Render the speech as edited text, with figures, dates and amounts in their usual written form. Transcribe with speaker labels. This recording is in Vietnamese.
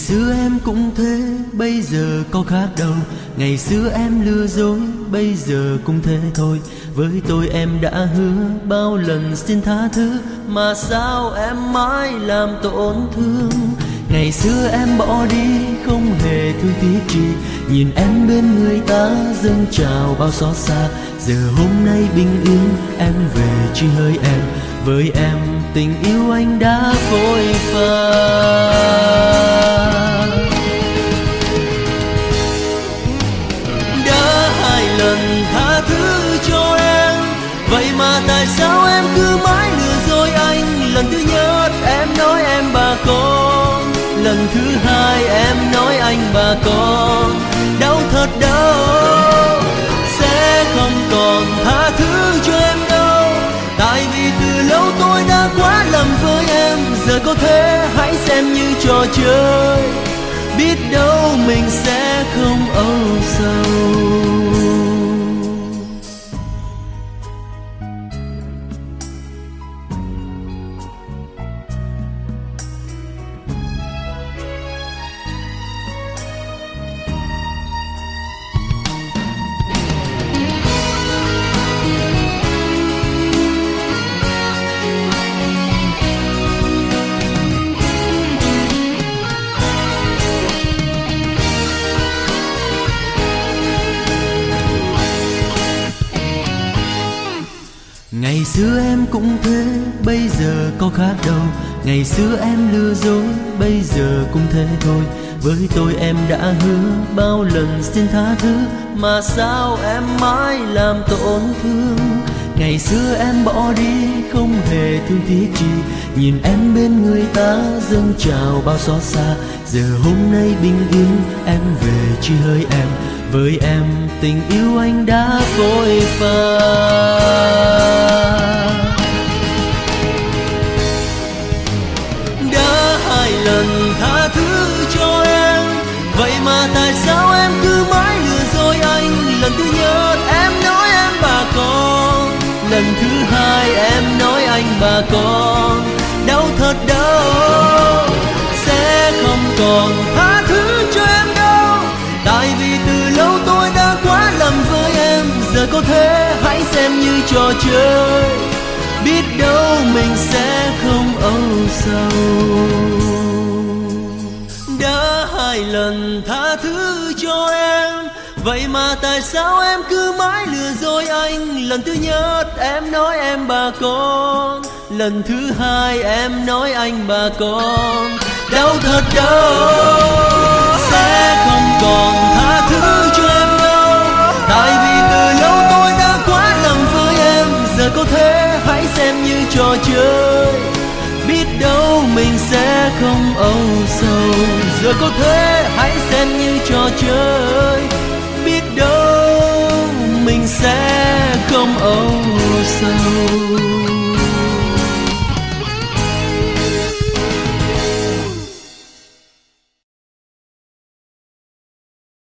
Speaker 1: xưa em cũng thế, bây giờ có khác đâu. Ngày xưa em lừa dối, bây giờ cũng thế thôi. Với tôi em đã hứa bao lần xin tha thứ, mà sao em mãi làm tổn thương. Ngày xưa em bỏ đi không hề thương tiếc chi, nhìn em bên người ta dâng trào bao xót xa. Giờ hôm nay bình yên em về chỉ hơi em, với em tình yêu anh đã phôi pha. Đã hai lần tha thứ cho em, vậy mà tại sao em cứ mãi lừa dối anh. Lần thứ nhất em nói em bà con, lần thứ hai em nói anh bà con. Đau thật đau, sẽ không còn tha thứ cho em đâu. Tại vì từ lâu tôi đã quá lầm với em. Giờ có thể hãy xem như trò chơi, biết đâu mình sẽ không âu sầu. Ngày xưa em cũng thế, bây giờ có khác đâu. Ngày xưa em lừa dối, bây giờ cũng thế thôi. Với tôi em đã hứa bao lần xin tha thứ, mà sao em mãi làm tổn thương. Ngày xưa em bỏ đi không hề thương tiếc chi, nhìn em bên người ta dâng trào bao xót xa. Giờ hôm nay bình yên em về chỉ hơi em, với em tình yêu anh đã phôi pha. Đã hai lần tha thứ cho em, vậy mà tại sao em cứ mãi lừa dối anh. Lần thứ nhất em nói em bà con, lần thứ hai em nói anh bà con. Đau thật đau, sẽ không còn tha thứ cho em đâu. Tại vì từ lâu tôi đã quá lầm với em. Giờ có thể hãy xem như trò chơi, biết đâu mình sẽ không âu sầu. Đã hai lần tha thứ cho em, vậy mà tại sao em cứ mãi lừa dối anh. Lần thứ nhất em nói em bà con, lần thứ hai em nói anh bà con. Đau thật đau, sẽ không còn tha thứ cho em đâu. Tại vì từ lâu tôi đã quá lầm với em. Giờ có thể hãy xem như trò chơi, biết đâu mình sẽ không âu sầu. Giờ có thể hãy xem như trò chơi, biết đâu mình sẽ không âu sầu.